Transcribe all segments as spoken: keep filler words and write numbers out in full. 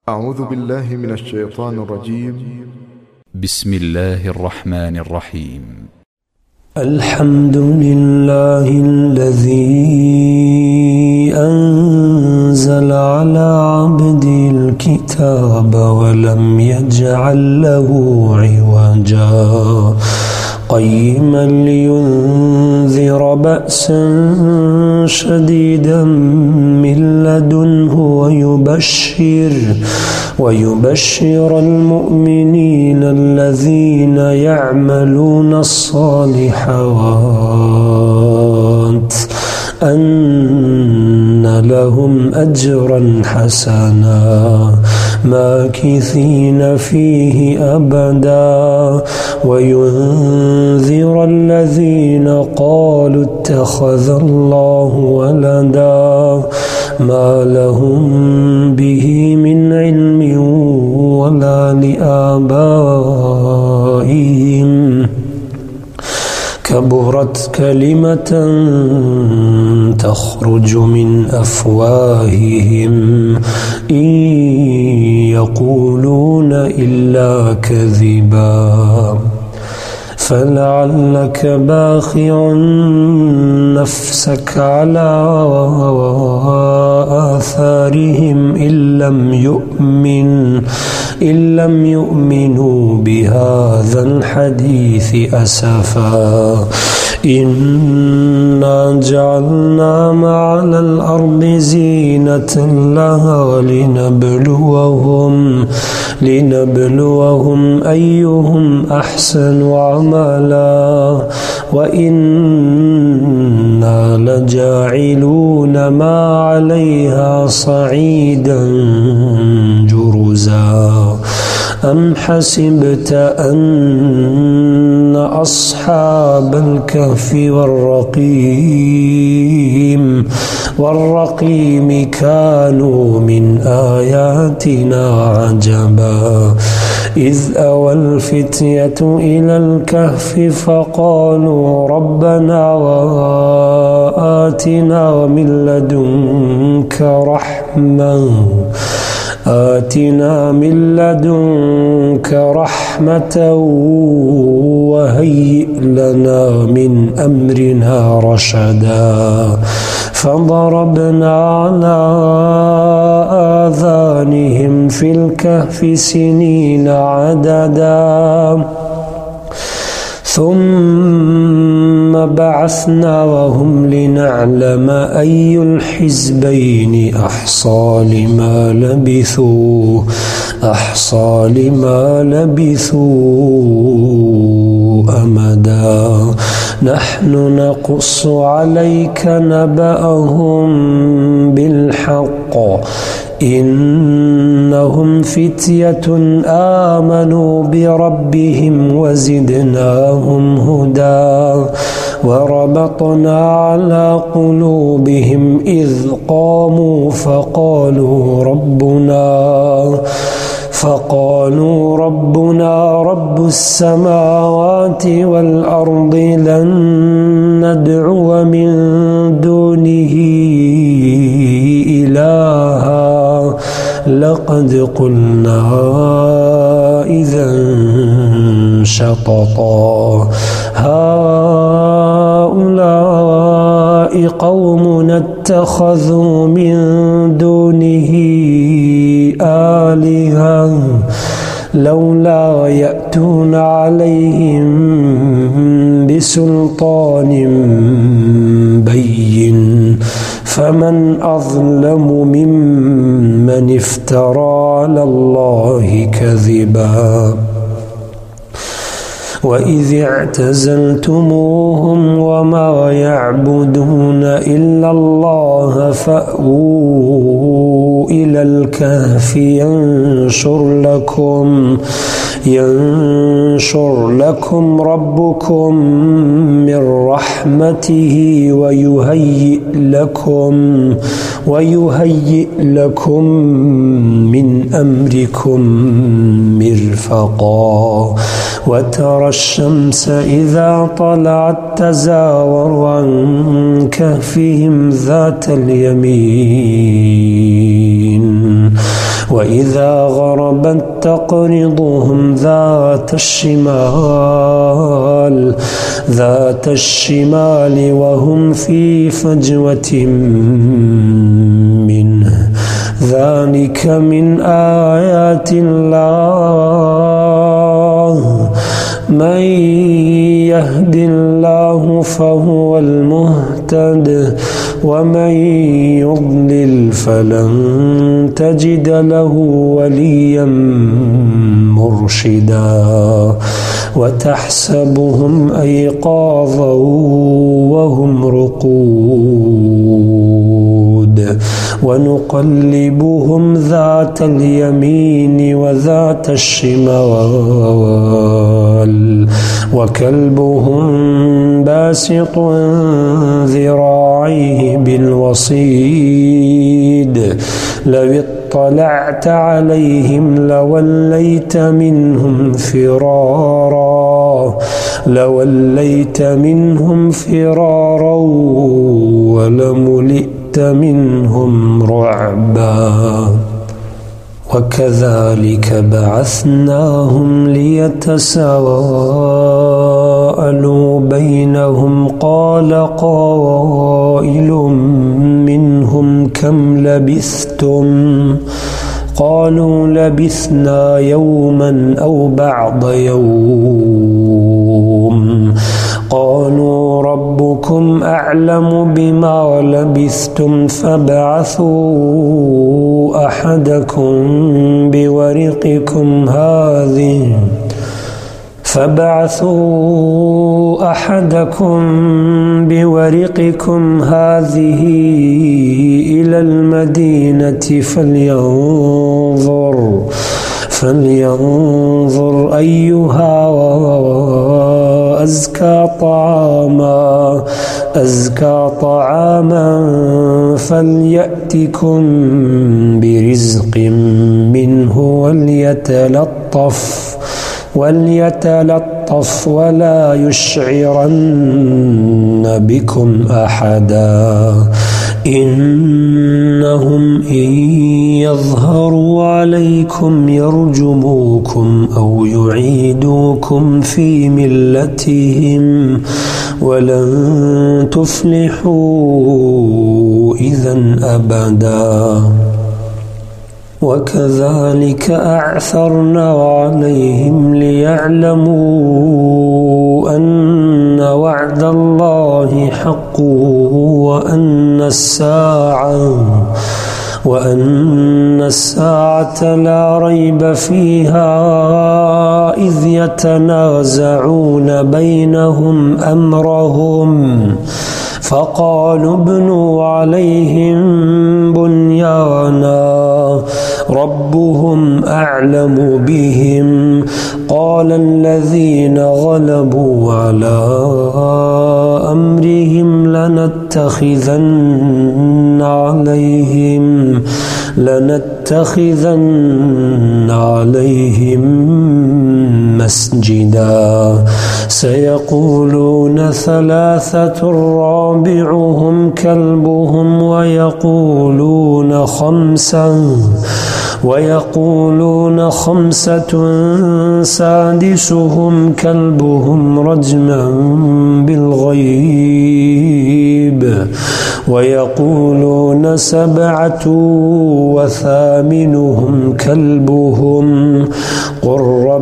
أعوذ بالله من الشيطان الرجيم. بسم الله الرحمن الرحيم. الحمد لله الذي أنزل على عبده الكتاب ولم يجعل له عوجا قيما لينذر بأسا شديدا من لدنه ويبشر ويبشر المؤمنين الذين يعملون الصالحات أن لهم أجرا حسنا ماكثين فيه أبدا وينذر الذين قالوا اتخذ الله ولدا ما لهم به من علم ولا لآبائهم كبرت كلمة تخرج من أفواههم إن يقولون إلا كذبا فلعلك باخع نفسك على آثارهم إن لم يؤمن إن لم يؤمنوا بهذا الحديث أسفا إنا جعلنا ما على الأرض زينة لها لنبلوهم لنبلوهم أيهم أحسن عملا وإنا لجاعلون ما عليها صعيدا جرزا أم حسبت أن أصحاب الكهف والرقيم والرقيم كانوا من آياتنا عجبا إذ أوى الفتية إلى الكهف فقالوا ربنا وآتنا من لدنك رحمة آتنا من لدنك رحمة وهيئ لنا من أمرنا رشدا فضربنا على آذانهم في الكهف سنين عددا ثم بعثناهم لنعلم أي الحزبين أحصى لما لبثوا أحصى لما لبثوا أمدا نحن نقص عليك نبأهم بالحق إنهم فتية آمنوا بربهم وزدناهم هدى وربطنا على قلوبهم إذ قاموا فقالوا ربنا فقالوا ربنا رب السماوات والأرض لن ندعو من دونه إلها لقد قلنا إذا شططا هؤلاء قومنا اتخذوا من دونه آلهة لولا يأتون عليهم بسلطان بين فمن أظلم ممن افترى على الله كذبا وإذ اعتزلتموهم وما يعبدون إلا الله فأووا إلى الكهف ينشر لكم ينشر لكم ربكم من رحمته ويهيئ لكم ويهيئ لكم من أمركم مرفقا وترى الشمس إذا طلعت تزاور عن كهفهم ذات اليمين وإذا غربت تقرضهم ذات الشمال ذات الشمال وهم في فجوة منه ذلك من آيات الله من يهد الله فهو المهتد ومن يضلل فلن تجد له وليا مرشدا وتحسبهم أيقاظا وهم رقود ونقلبهم ذات اليمين وذات الشمال وكلبهم باسط ذراعيه بالوصيد لو اطلعت عليهم لوليت منهم فرارا لوليت منهم فرارا ولملئت منهم رعبا وكذلك بعثناهم ليتساءلوا بينهم قال قائل منهم كم لبثتم قالوا لبثنا يوما أو بعض يوم قالوا ربكم أعلم بما لبثتم فابعثوا أحدكم بورقكم هذه فابعثوا أحدكم بورقكم هذه إلى المدينة فلينظر فلينظر أيها أزكى طعاما أزكى طعاما فليأتكم برزق منه وليتلطف وليتلطف ولا يشعرن بكم أحدا إنهم إن يظهروا عليكم يرجموكم أو يعيدوكم في ملتهم ولن تفلحوا إذا أبدا وكذلك أعثرنا عليهم ليعلموا أن وعد الله حق وأن الساعة وأن الساعة لا ريب فيها إذ يتنازعون بينهم أمرهم فقالوا ابنوا عليهم بنيانا ربهم أعلم بهم قال الذين غلبوا على أمرهم لنتخذن عليهم لنتخذن عليهم مسجدا سيقولون ثلاثة رابعهم كلبهم ويقولون خمسة ويقولون خمسة سادسهم كلبهم رجما بالغيب ويقولون سبعة وثامنهم كلبهم قل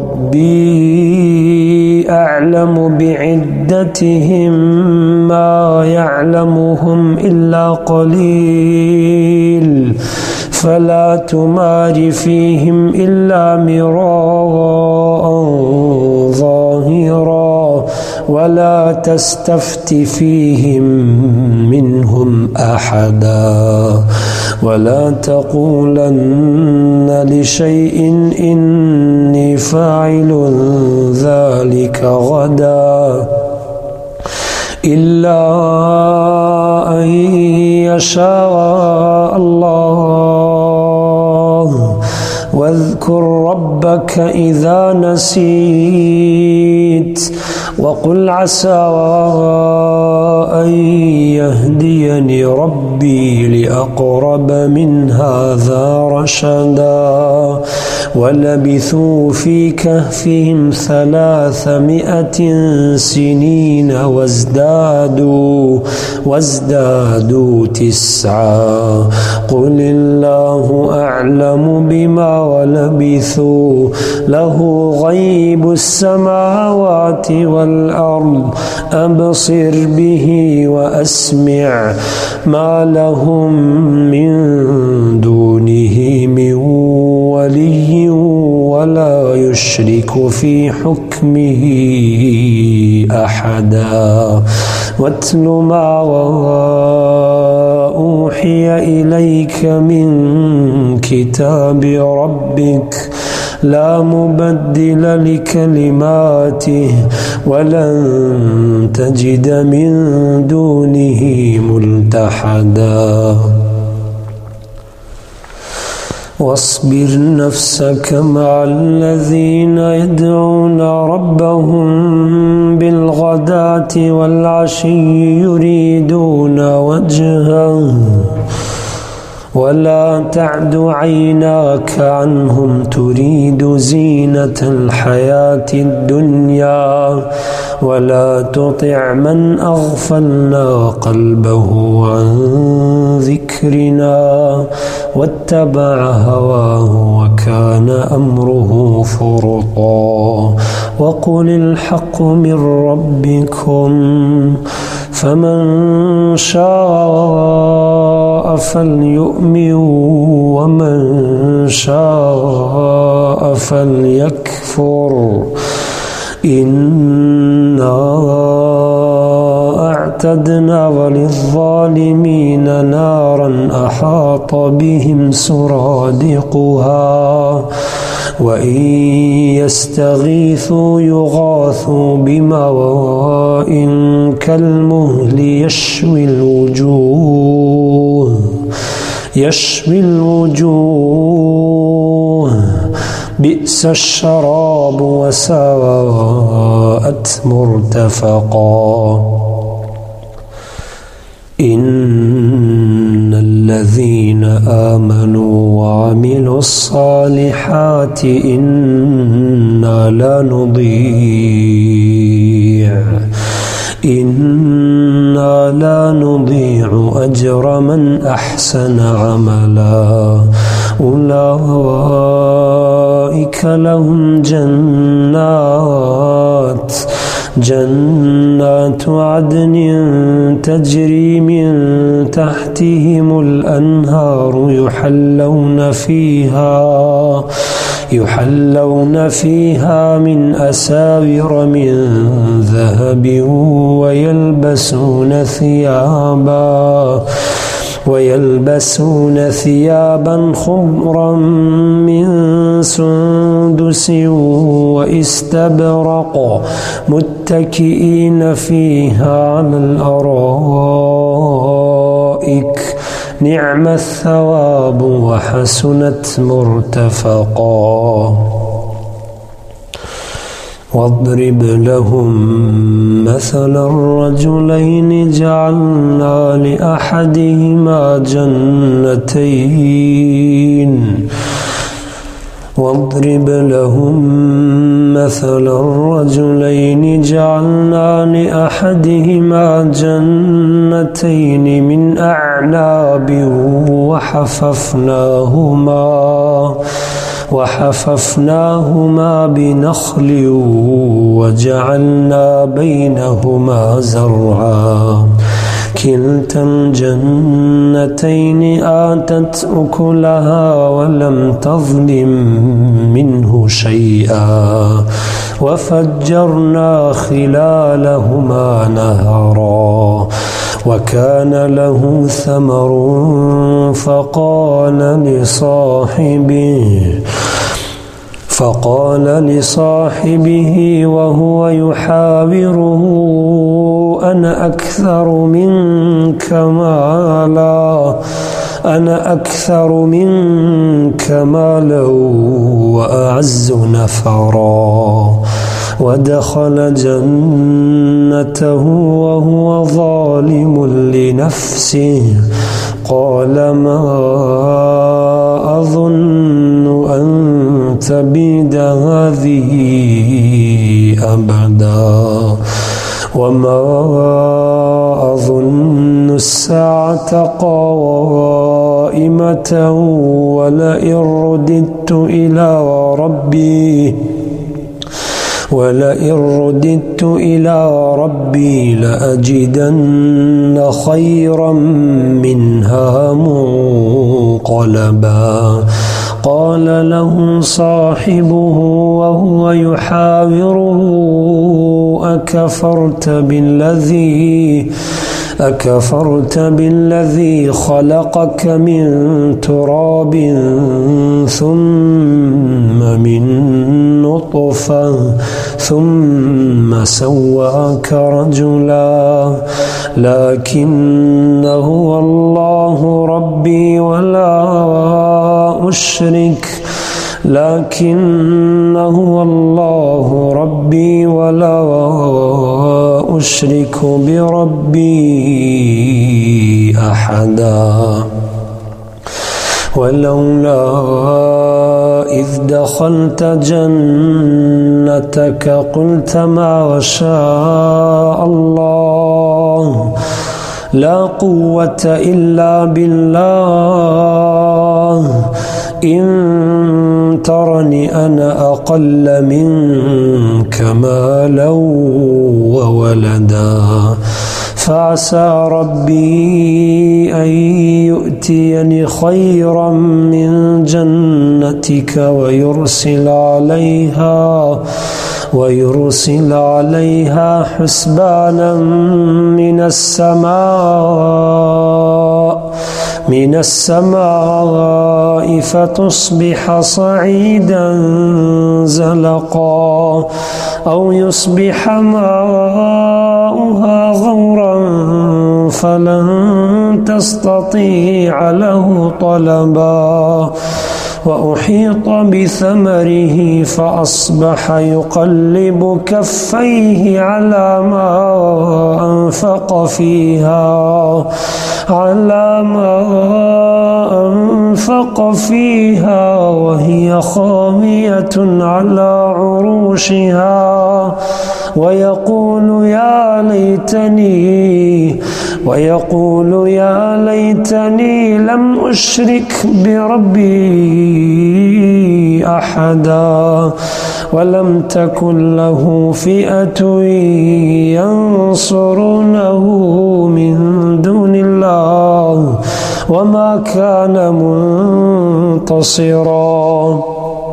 ربي أعلم بعدتهم ما يعلمهم إلا قليل فلا تمار فيهم إلا مراء ظاهرا ولا تستفت فيهم منهم أحدا ولا تقولن لشيء إني فاعل ذلك غدا إلا أن يشاء الله واذكر ربك إذا نسيت وقل عسى أن يهديني ربي لأقرب من هذا رشدا ولبثوا في كهفهم ثلاثمائة سنين وازدادوا وازدادوا تسعا قل الله أعلم بما ولبثوا له غيب السماوات والأرض أبصر به وأسمع ما لهم من دونه من ولي ولا يشرك في حكمه أحدا واتل ما أوحي إليك من كتاب ربك لا مبدل لكلماته ولن تجد من دونه ملتحدا واصبر نفسك مع الذين يدعون ربهم بالغداة والعشي يريدون وجهه ولا تعد عيناك عنهم تريد زينة الحياة الدنيا ولا تطع من أغفلنا قلبه عن ذكرنا واتبع هواه وكان أمره فرطا وقل الحق من ربكم فمن شاء فليؤمن ومن شاء فليكفر إنا أعتدنا وللظالمين نارا أحاط بهم سرادقها وإن يستغيثوا يغاثوا بماء كالمهل يشوي الوجوه يشوي الوجوه بئس الشراب وساءت مرتفقا إن الذين آمنوا وعملوا الصالحات إنا لا نضيع إنا لا نضيع أجر من أحسن عملا أولئك لهم جنات جنات عدن تجري من تحتهم الأنهار يحلون فيها يحلون فيها من أساور من ذهب ويلبسون ثيابا ويلبسون ثيابا خضرا من سندس واستبرق متكئين فيها على الأرائك نعم الثواب وحسنت مرتفقا واضرب لهم مثل الرجلين جعلنا لأحدهما جنتين واضرب لهم مثل الرجلين جعلنا لأحدهما جنتين من أعناب وحففناهما وحففناهما بنخل وجعلنا بينهما زرعا كلتا الجنتين آتت أكلها ولم تظلم منه شيئا وفجرنا خلالهما نهرا وكان له ثمر فقال لصاحبه فقال لصاحبه وهو يحاوره أنا أكثر منك مالا أنا أكثر منك مالا وأعز نفرا. ودخل جنته وهو ظالم لنفسه قال ما أظن أن تبيد هذه أبدا وما أظن الساعة قائمة ولئن رددت إلى ربي ولئن رددت إلى ربي لأجدن خيرا منها منقلبا. قال له صاحبه وهو يحاوره أكفرت بالذي أكفرت بالذي خلقك من تراب ثم من نطفة ثم سواك رجلا لكن هو الله ربي ولا أشرك لكن هو الله ربي ولا أشرك بربي أحدا. ولولا إذ دخلت جنتك قلت ما شاء الله لا قوة إلا بالله إن ترني أنا أقل منك مالا وولدا فعسى ربي أن يؤتيني خيرا من جنتك ويرسل عليها ويرسل عليها حسبانا من السماء من السماء فتصبح صعيدا زلقا أو يصبح ماؤها غورا فلن تستطيع له طلبا. وأحيط بثمره فأصبح يقلب كفيه على ما أنفق فيها على ما أنفق فيها وهي خاوية على عروشها ويقول يا ليتني ويقول يا ليتني لم أشرك بربي أحدا ولم تكن له فئة ينصرونه من دون الله وما كان منتصرا.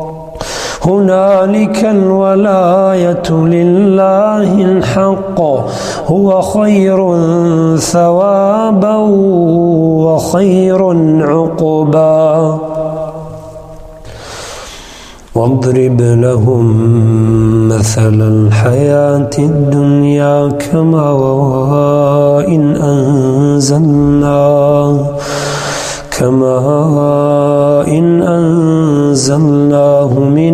هنالك الولاية لله الحق هو خير ثوابا وخير عقبا. واضرب لهم مثل الحياة الدنيا كماء إن أنزلناه كماء إن أنزلناه من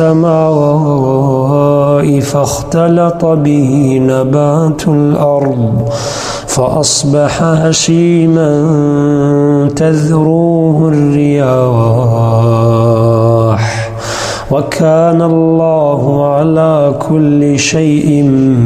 السماء فاختلط به نبات الأرض فأصبح هشيما تذروه الرياح وكان الله على كل شيء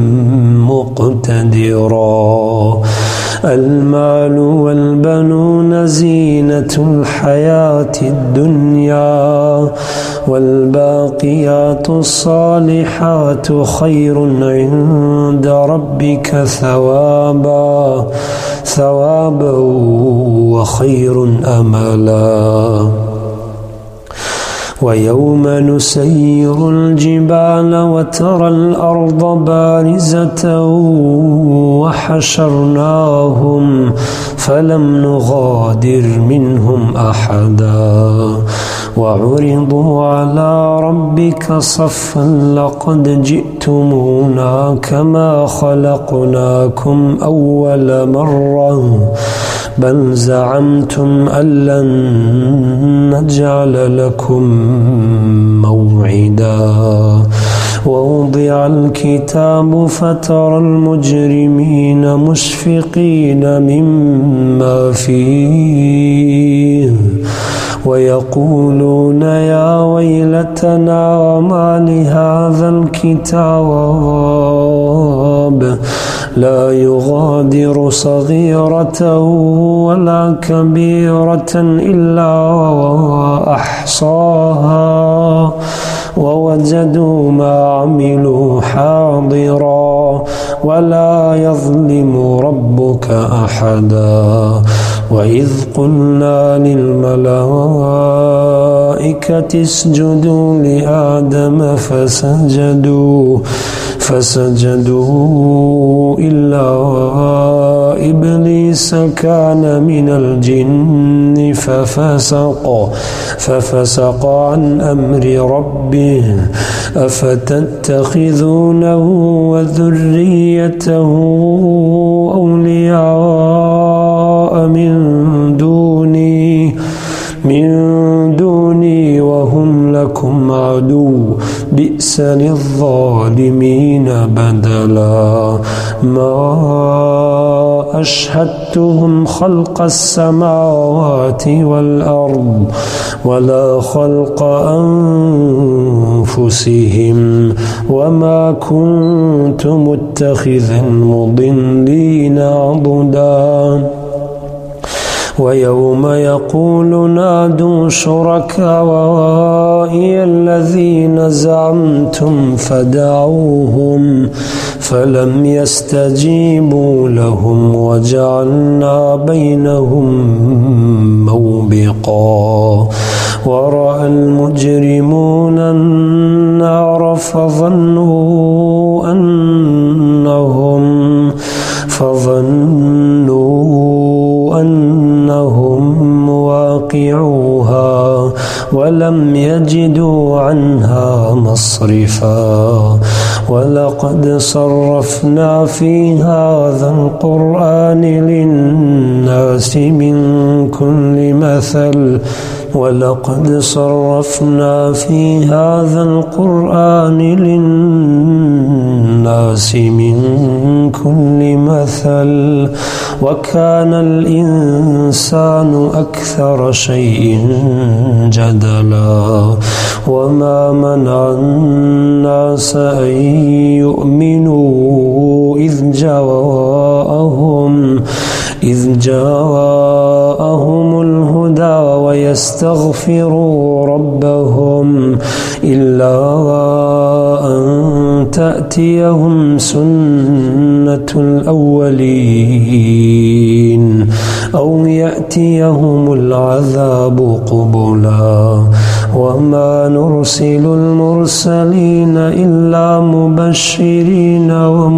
مقتدرا. المال والبنون زينة الحياة الدنيا والباقيات الصالحات خير عند ربك ثوابا ثوابا وخير أملا. ويوم نسير الجبال وترى الأرض بارزة وحشرناهم فلم نغادر منهم أحدا وعرضوا على ربك صفا لقد جئتمونا كما خلقناكم أول مرة بل زعمتم أن لن نجعل لكم موعدا ووضع الكتاب فترى المجرمين مشفقين مما فيه ويقولون يا ويلتنا ما لهذا الكتاب لا يغادر صغيرة ولا كبيرة إلا أحصاها ووجدوا ما عملوا حاضرا ولا يظلم ربك أحدا وإذ قلنا للملائكة اسجدوا لآدم فسجدوا فسجدوا إلا إبليس كان من الجن ففسق ففسق عن أمر ربه أفتتخذونه وذريته أولياء من دوني من دوني وهم لكم عدو بئس للظالمين بدلا ما أشهدتهم خلق السماوات والأرض ولا خلق أنفسهم وما كنت متخذ المضلين عضدا ويوم يقول نادوا شركائي الذين زعمتم فدعوهم فلم يستجيبوا لهم وجعلنا بينهم موبقا ورأى المجرمون النار فظنوا أنهم فظنوا أنهم واقعوها ولم يجدوا عنها مصرفا ولقد صرفنا في هذا القرآن للناس من كل مثل ولقد صرفنا في هذا القرآن للناس من كل مثل وكان الإنسان أكثر شيء جدلا وما منع الناس أن يؤمنوا إذ جاءهم إذ جاءهم الهدى ويستغفروا ربهم إلا أن تأتيهم سنة الأولين أو يأتيهم العذاب قبلا وما نرسل المرسلين إلا مبشرين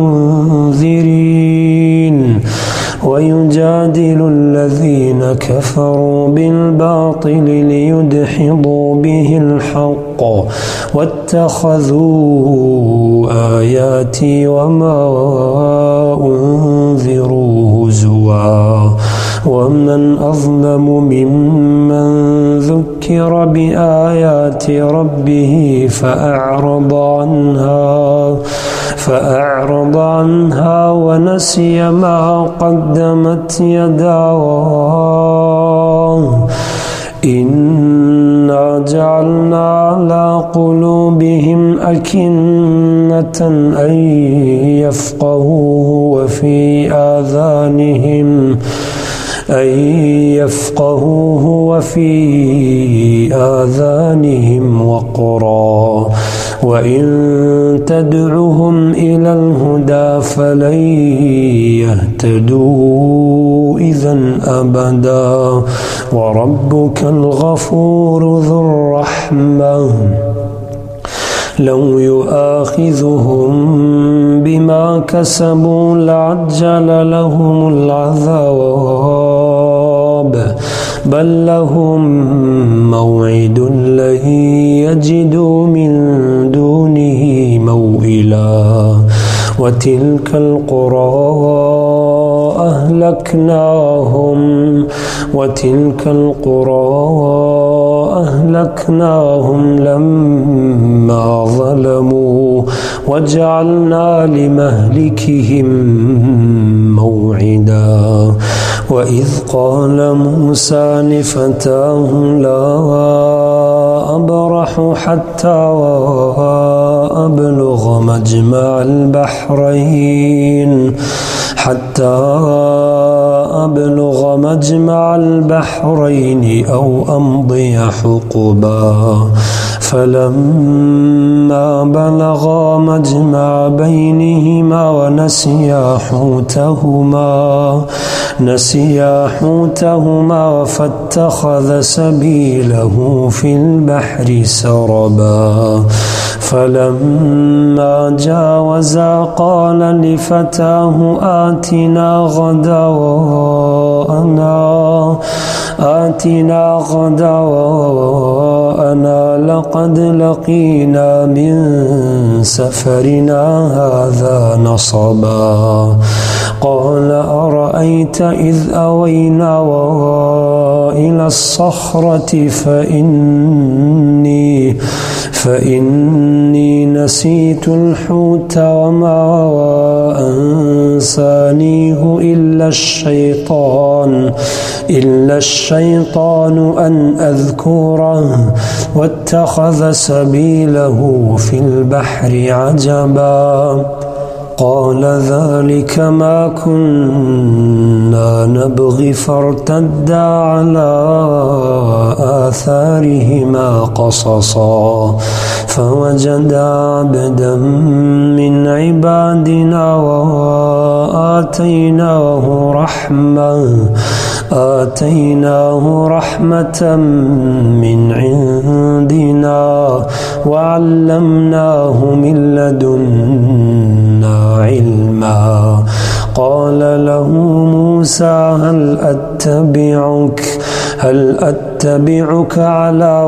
ومنذرين ويجادل الذين كفروا بالباطل ليدحضوا به الحق واتخذوا آياتي وما أنذروا هزوا ومن أظلم ممن ذكر بآيات ربه فأعرض عنها فأعرض عنها ونسي ما قدمت يداه إنا جعلنا على قلوبهم أكنة أن يفقهوه وفي آذانهم أن يفقهوه وفي آذانهم وقرا وإن تدعهم إلى الهدى فلن يهتدوا إذا أبدا وربك الغفور ذو الرحمة لو يؤاخذهم بما كسبوا لعجل لهم العذاب بل لهم موعد لن يجدوا من دونه موئلا وتلك القرى أهلكناهم وتلك القرى أهلكناهم لما ظلموا وجعلنا لمهلكهم موعدا وإذ قال موسى لفتاه لا أبرح حتى أبلغ مجمع البحرين حتى أبلغ مجمع البحرين أو أمضي حقبا فلما بلغا مجمع بينهما ونسيا حوتهما نسيا حوتهما فاتخذ سبيله في البحر سربا فلما جاوزا قال لفتاه آتنا غداءنا آتنا غداءنا لقد لقينا من سفرنا هذا نصبا قال أرأيت إذ أوينا إلى الصخرة فإني فإني نسيت الحوت وما أنسانيه إلا الشيطان إلا الشيطان أن أذكره واتخذ سبيله في البحر عجبا قال ذلك ما كنا نبغي فارتدا على آثارهما قصصا فوجدا عبدا من عبادنا وآتيناه رحمة آتيناه رحمة من عندنا وعلمناه من لدنا علما قال له موسى هل أتبعك هل أتبعك على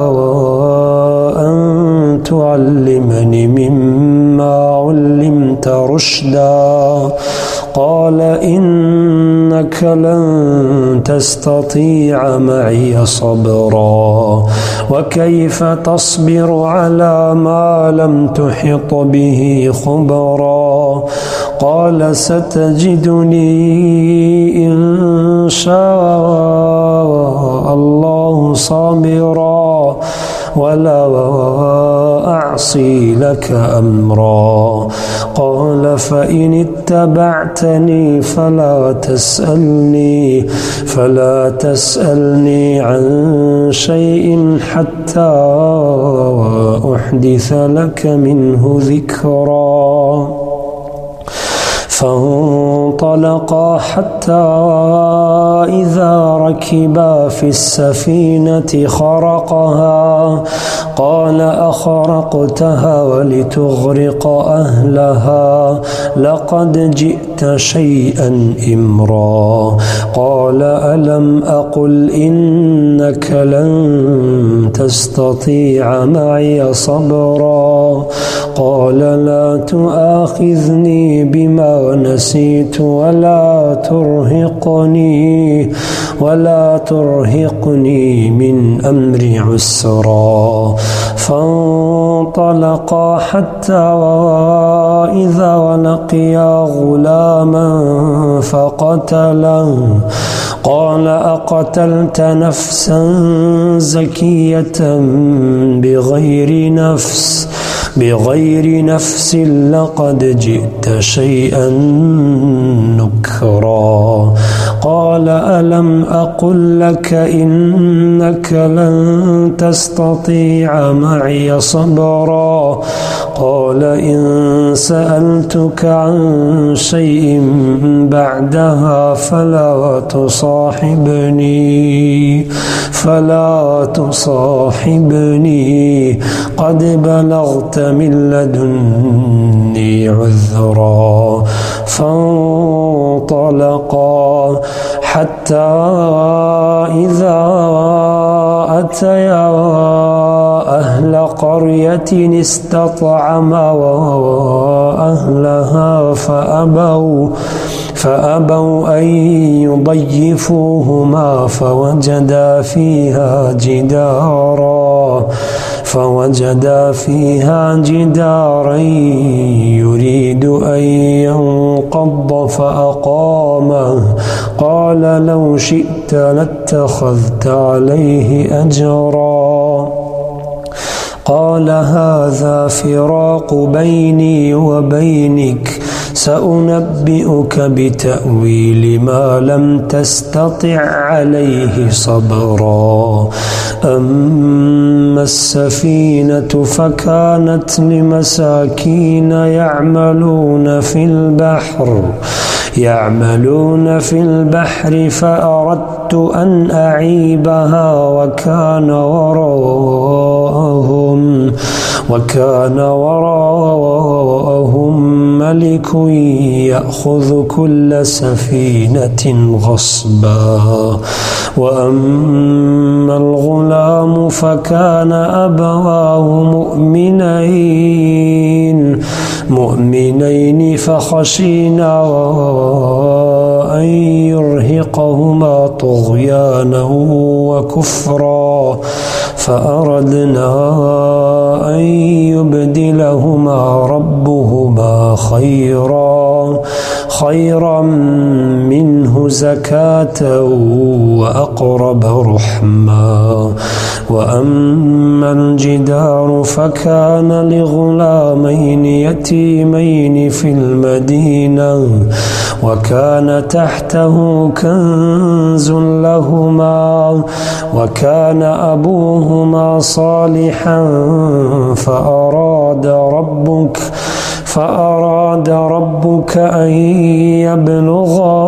أن تعلمني مما علمت رشدا قال إنك لن تستطيع معي صبرا وكيف تصبر على ما لم تحط به خبرا قال ستجدني إن شاء الله صابرا ولا أعصي لك أمرا قال فإن اتبعتني فلا تسألني فلا تسألني عن شيء حتى أحدث لك منه ذكرا فانطلقا حتى إذا ركبا في السفينة خرقها قال أخرقتها ولتغرق أهلها لقد جئت شيئا إمرا قال ألم أقل إنك لن تستطيع معي صبرا قال لا تؤاخذني بما نسيت ولا ترهقني ولا ترهقني من أمري عسرا فانطلقا حتى إذا ولقيا غلاما فقتله قال أقتلت نفسا زكية بغير نفس بغير نفس لقد جئت شيئا نكرا قال ألم أقل لك إنك لن تستطيع معي صبرا قال إن سألتك عن شيء بعدها فلا تصاحبني فلا تصاحبني قد بلغت من لدني عذرا فانطلقا حتى إذا أتيا أهل قرية استطعما أهلها فأبوا فأبوا أن يضيفوهما فوجدا فيها جدارا فوجدا فيها جدارا يريد أن ينقض فأقامه قال لو شئت لاتخذت عليه أجرا قال هذا فراق بيني وبينك سأنبئك بتأويل ما لم تستطع عليه صبرا أما السفينة فكانت لمساكين يعملون في البحر يعملون في البحر فأردت أن أعيبها وكان وراءهم وكان وراءهم ملك يأخذ كل سفينة غصبا وأما الغلام فكان أبواه مؤمنين مؤمنين فخشينا أن يرهقهما طغيانا وكفرا فأردنا أن يبدلهما ربهما خيرا خيرا منه زكاة وأقرب رحما وأما الجدار فكان لغلامين يتيمين في المدينة وكان تحته كنز لهما وكان أبوهما صالحا فأراد ربك فأراد ربك أن يبلغا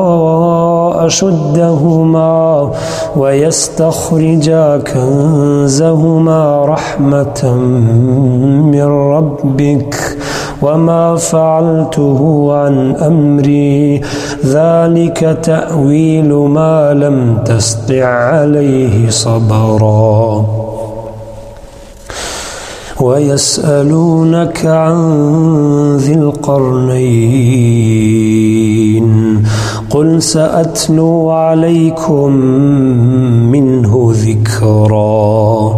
أشدهما ويستخرجا كنزهما رحمة من ربك وما فعلته عن أمري ذلك تأويل ما لم تستطع عليه صبرا ويسألونك عن ذي القرنين قل سأتلو عليكم منه ذكرا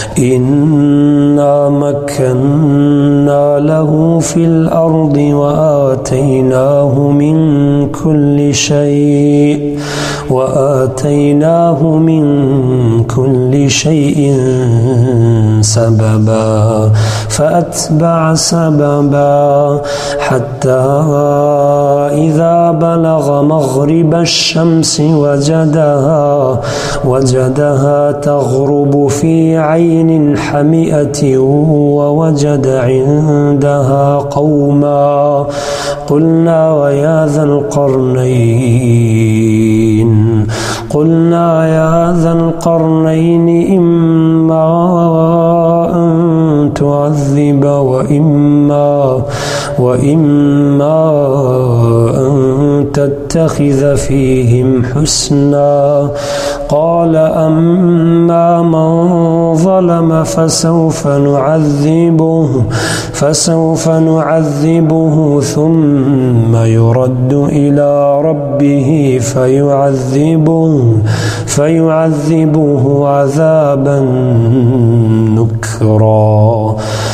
إنا مكنا له في الأرض وآتيناه من كل شيء وآتيناه من كل شيء سببا فأتبع سببا حتى إذا بلغ مغرب الشمس وجدها وجدها تغرب في عين حمئة ووجد عندها قوما قلنا ويا ذا القرنين قلنا يا ذا القرنين إما أن تعذب وإما وإما أن تتخذ فيهم حسنا قال أما من ظلم فسوف نعذبه فسوف نعذبه ثم يرد إلى ربه فيعذبه فيعذبه عذابا نكرا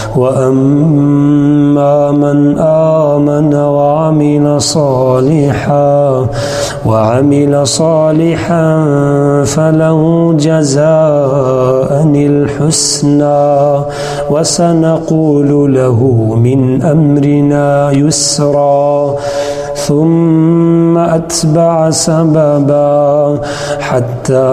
وأما من آمن وعمل صالحا وعمل صالحا فله جزاء الحسنى وسنقول له من أمرنا يسرا ثم أتبع سببا حتى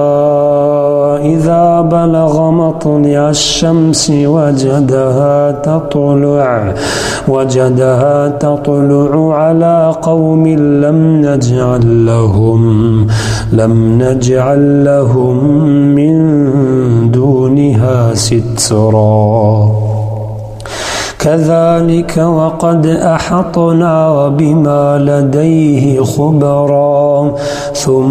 إذا بلغ مطلع الشمس وجدها تطلع وجدها تطلع على قوم لم نجعل لهم لم نجعل لهم من دونها سترا كذلك وقد أحطنا بما لديه خبرا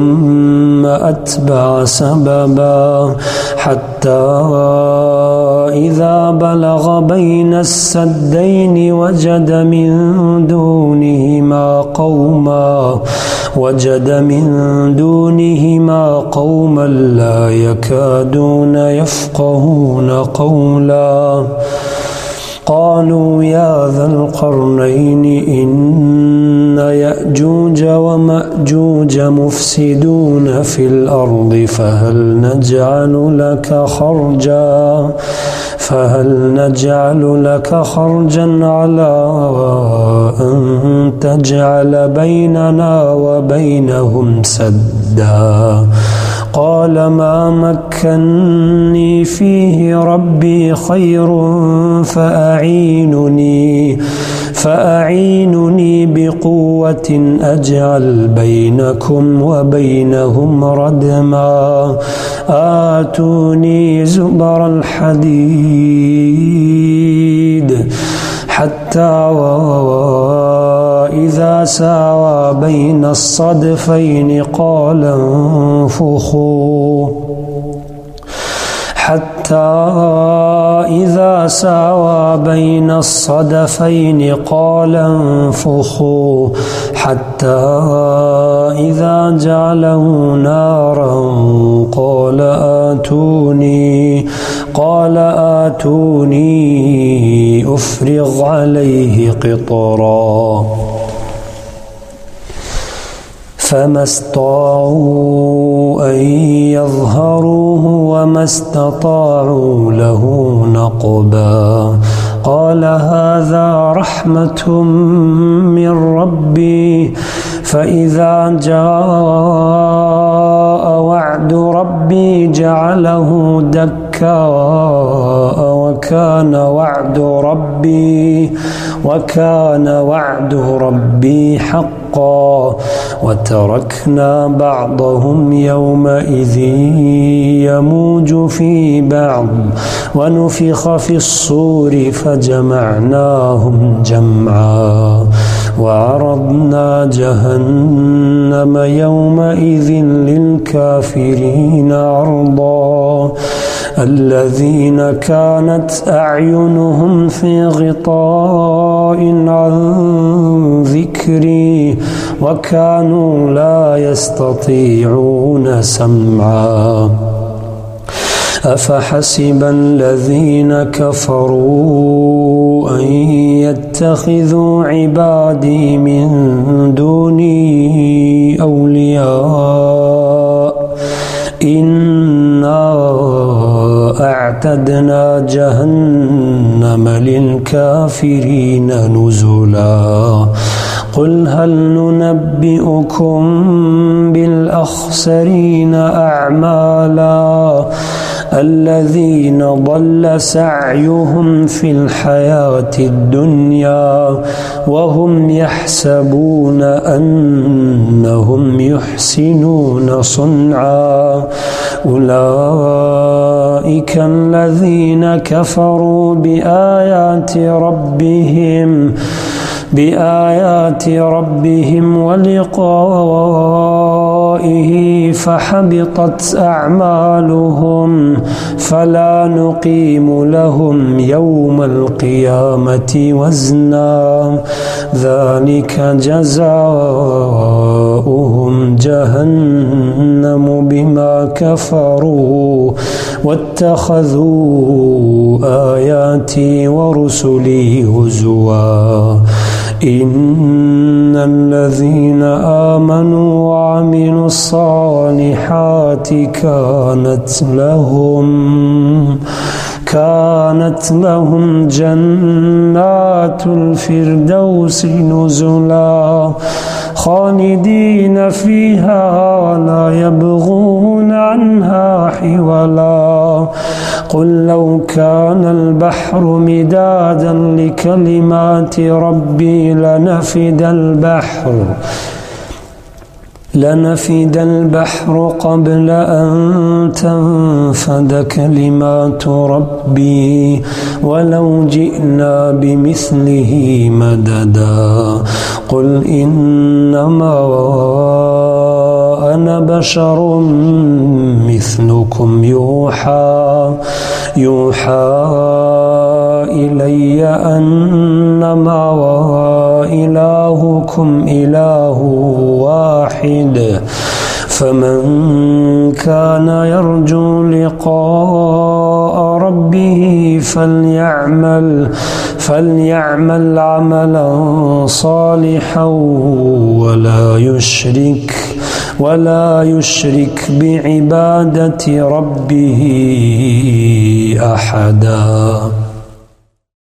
ثم أتبع سببا حتى إذا بلغ بين السدين وجد من دونهما قوما وجد من دونهما قوما لا يكادون يفقهون قولا قالوا يا ذا القرنين إن يأجوج ومأجوج مفسدون في الأرض فهل نجعل لك خرجا فهل نجعل لك خرجا على أن تجعل بيننا وبينهم سدا قال ما مكنني فيه ربي خير فأعينني فأعينني بقوة أجعل بينكم وبينهم ردما آتوني زبر الحديد حتى إذا ساوى بين الصدفين قال انفخوا حتى إذا ساوى بين الصدفين قال انفخوا حتى إذا جعله نارا قال آتوني قال آتوني أفرغ عليه قطرا فما استطاعوا أن يظهروه وما استطاعوا له نقبا قال هذا رحمة من ربي فإذا جاء وعد ربي جعله دكا وكان وعد ربي وكان وعد ربي حقا وتركنا بعضهم يومئذ يموج في بعض ونفخ في الصور فجمعناهم جمعا وعرضنا جهنم يومئذ للكافرين عرضا الذين كانت أعينهم في غطاء عن ذكري وكانوا لا يستطيعون سمعا أفحسب الذين كفروا أن يتخذوا عبادي من دوني أولياء إنا أعتدنا جهنم للكافرين نزلا قل هل ننبئكم بالأخسرين أعمالا الذين ضل سعيهم في الحياة الدنيا وهم يحسبون أنهم يحسنون صنعا أولئك الذين كفروا بآيات ربهم بآيات ربهم ولقائه فحبطت أعمالهم فلا نقيم لهم يوم القيامة وزنا ذلك جزاؤهم جهنم بما كفروا واتخذوا آياتي ورسلي هزوا إن الذين آمنوا وعملوا الصالحات كانت لهم كانت لهم جنات الفردوس نزلا خالدين فيها ولا يبغون عنها حولا قل لو كان البحر مدادا لكلمات ربي لنفد البحر لنفد البحر قبل أن تنفد كلمات ربي ولو جئنا بمثله مددا قل إنما أنا بشر مثلكم يوحى يوحى إلي أنما إلهكم إله واحد فمن كان يرجو لقاء ربه فليعمل فليعمل عملا صالحا ولا يشرك ولا يشرك بعبادة ربه أحدا.